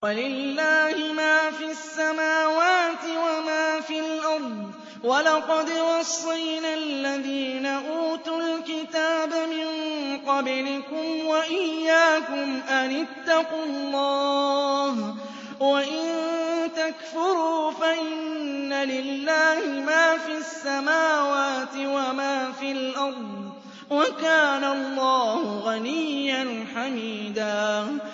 وَلِلَّهِ مَا فِي السَّمَاوَاتِ وَمَا فِي الْأَرْضِ ۗ وَلَقَدْ وَصَّيْنَا الَّذِينَ أُوتُوا الْكِتَابَ مِن قَبْلِكُمْ وَإِيَّاكُمْ أَنِ اتَّقُوا اللَّهَ ۚ وَإِن تَكْفُرُوا فَإِنَّ لِلَّهِ مَا فِي السَّمَاوَاتِ وَمَا فِي الْأَرْضِ ۚ وَكَانَ اللَّهُ غَنِيًّا حَمِيدًا